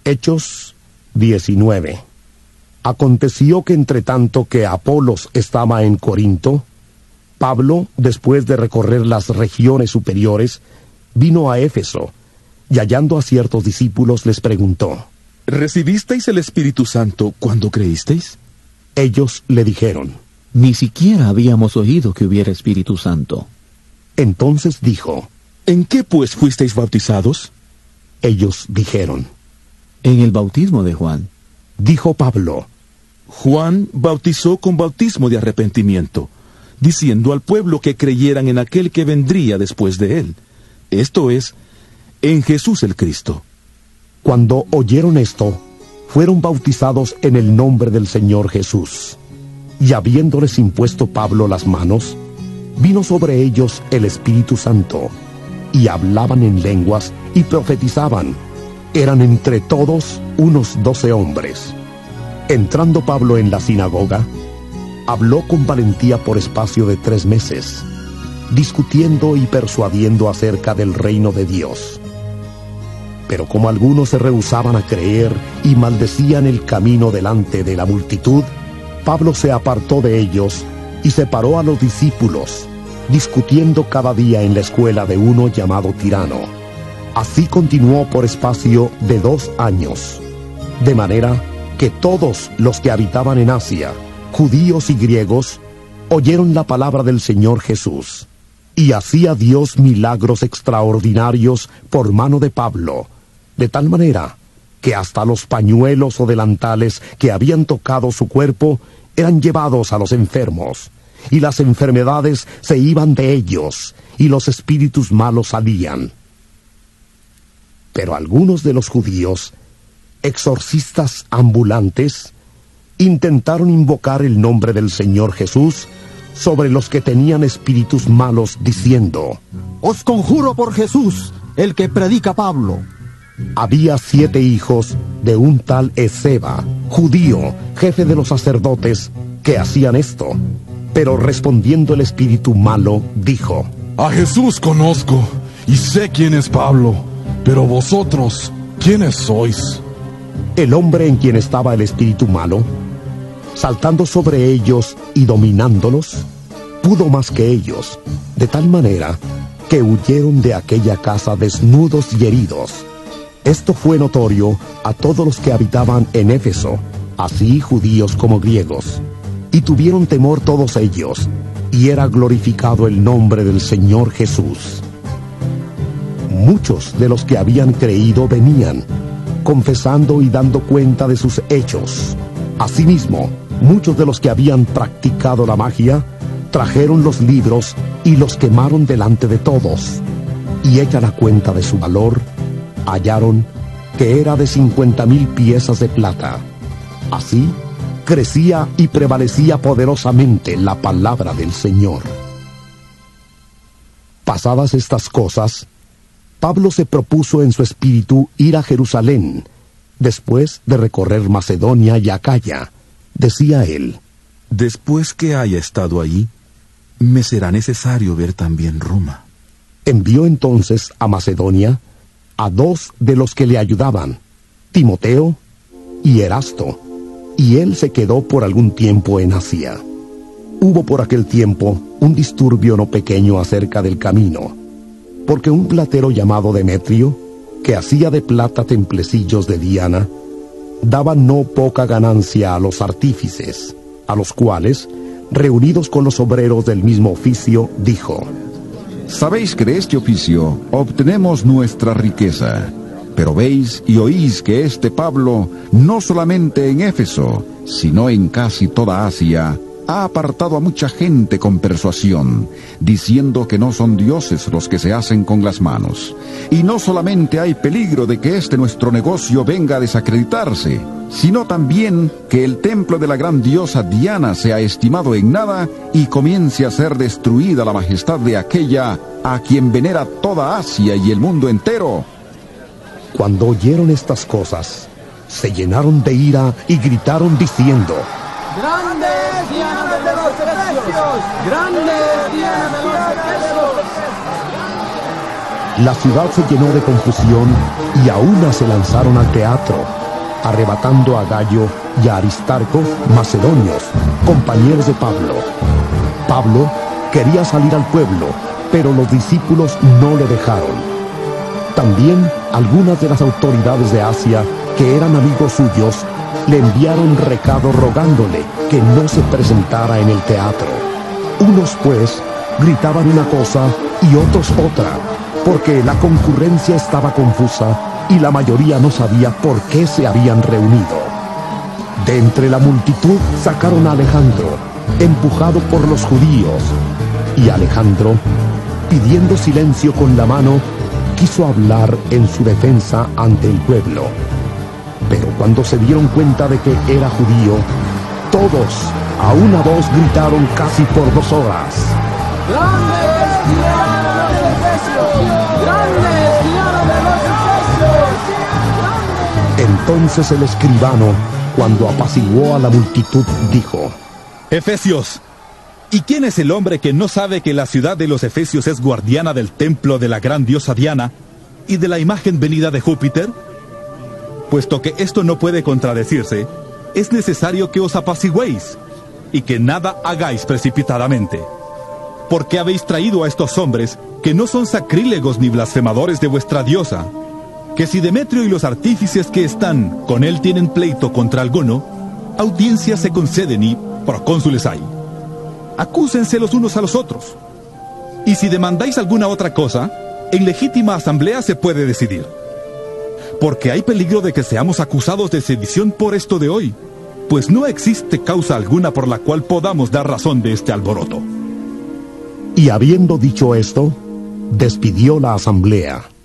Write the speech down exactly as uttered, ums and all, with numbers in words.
Hechos diecinueve. Aconteció que entre tanto que Apolos estaba en Corinto, Pablo, después de recorrer las regiones superiores, vino a Éfeso, y hallando a ciertos discípulos les preguntó: ¿Recibisteis el Espíritu Santo cuando creísteis? Ellos le dijeron: Ni siquiera habíamos oído que hubiera Espíritu Santo. Entonces dijo: ¿En qué pues fuisteis bautizados? Ellos dijeron: En el bautismo de Juan. Dijo Pablo: Juan bautizó con bautismo de arrepentimiento, diciendo al pueblo que creyeran en aquel que vendría después de él, esto es, en Jesús el Cristo. Cuando oyeron esto, fueron bautizados en el nombre del Señor Jesús. Y habiéndoles impuesto Pablo las manos, vino sobre ellos el Espíritu Santo, y hablaban en lenguas y profetizaban. Eran entre todos unos doce hombres. Entrando Pablo en la sinagoga, habló con valentía por espacio de tres meses, discutiendo y persuadiendo acerca del reino de Dios. Pero como algunos se rehusaban a creer y maldecían el camino delante de la multitud, Pablo se apartó de ellos y separó a los discípulos, discutiendo cada día en la escuela de uno llamado Tirano. Así continuó por espacio de dos años, de manera que todos los que habitaban en Asia, judíos y griegos, oyeron la palabra del Señor Jesús. Y hacía Dios milagros extraordinarios por mano de Pablo, de tal manera que hasta los pañuelos o delantales que habían tocado su cuerpo eran llevados a los enfermos, y las enfermedades se iban de ellos, y los espíritus malos salían. Pero algunos de los judíos, exorcistas ambulantes, intentaron invocar el nombre del Señor Jesús sobre los que tenían espíritus malos, diciendo: Os conjuro por Jesús, el que predica Pablo. Había siete hijos de un tal Esceva, judío, jefe de los sacerdotes, que hacían esto. Pero respondiendo el espíritu malo, dijo: A Jesús conozco, y sé quién es Pablo, pero vosotros, ¿quiénes sois? El hombre en quien estaba el espíritu malo, saltando sobre ellos y dominándolos, pudo más que ellos, de tal manera que huyeron de aquella casa desnudos y heridos. Esto fue notorio a todos los que habitaban en Éfeso, así judíos como griegos, y tuvieron temor todos ellos, y era glorificado el nombre del Señor Jesús. Muchos de los que habían creído venían, confesando y dando cuenta de sus hechos. Asimismo, muchos de los que habían practicado la magia trajeron los libros y los quemaron delante de todos. Y hecha la cuenta de su valor, hallaron que era de cincuenta mil piezas de plata. Así, crecía y prevalecía poderosamente la palabra del Señor. Pasadas estas cosas, Pablo se propuso en su espíritu ir a Jerusalén, después de recorrer Macedonia y Acaya. Decía él: Después que haya estado allí, me será necesario ver también Roma. Envió entonces a Macedonia a dos de los que le ayudaban, Timoteo y Erasto, y él se quedó por algún tiempo en Asia. Hubo por aquel tiempo un disturbio no pequeño acerca del camino, porque un platero llamado Demetrio, que hacía de plata templecillos de Diana, daba no poca ganancia a los artífices, a los cuales, reunidos con los obreros del mismo oficio, dijo: Sabéis que de este oficio obtenemos nuestra riqueza, pero veis y oís que este Pablo, no solamente en Éfeso, sino en casi toda Asia, ha apartado a mucha gente con persuasión, diciendo que no son dioses los que se hacen con las manos. Y no solamente hay peligro de que este nuestro negocio venga a desacreditarse, sino también que el templo de la gran diosa Diana sea estimado en nada y comience a ser destruida la majestad de aquella a quien venera toda Asia y el mundo entero. Cuando oyeron estas cosas, se llenaron de ira y gritaron diciendo: ¡Grande es Diana de los Efesios! ¡Grande es Diana de los Efesios! La ciudad se llenó de confusión y a una se lanzaron al teatro, arrebatando a Gallo y a Aristarco, macedonios, compañeros de Pablo. Pablo quería salir al pueblo, pero los discípulos no le dejaron. También algunas de las autoridades de Asia, que eran amigos suyos, le enviaron recado rogándole que no se presentara en el teatro. Unos, pues, gritaban una cosa y otros otra, porque la concurrencia estaba confusa y la mayoría no sabía por qué se habían reunido. De entre la multitud sacaron a Alejandro, empujado por los judíos, y Alejandro, pidiendo silencio con la mano, quiso hablar en su defensa ante el pueblo. Pero cuando se dieron cuenta de que era judío, todos a una voz gritaron casi por dos horas: ¡Grande es Tirano de los Efesios! ¡Grande es Tirano de los Efesios! Entonces el escribano, cuando apaciguó a la multitud, dijo: Efesios, ¿y quién es el hombre que no sabe que la ciudad de los Efesios es guardiana del templo de la gran diosa Diana y de la imagen venida de Júpiter? Puesto que esto no puede contradecirse, es necesario que os apaciguéis y que nada hagáis precipitadamente. Porque habéis traído a estos hombres que no son sacrílegos ni blasfemadores de vuestra diosa, que si Demetrio y los artífices que están con él tienen pleito contra alguno, audiencias se conceden y procónsules hay. Acúsense los unos a los otros. Y si demandáis alguna otra cosa, en legítima asamblea se puede decidir. Porque hay peligro de que seamos acusados de sedición por esto de hoy, pues no existe causa alguna por la cual podamos dar razón de este alboroto. Y habiendo dicho esto, despidió la asamblea.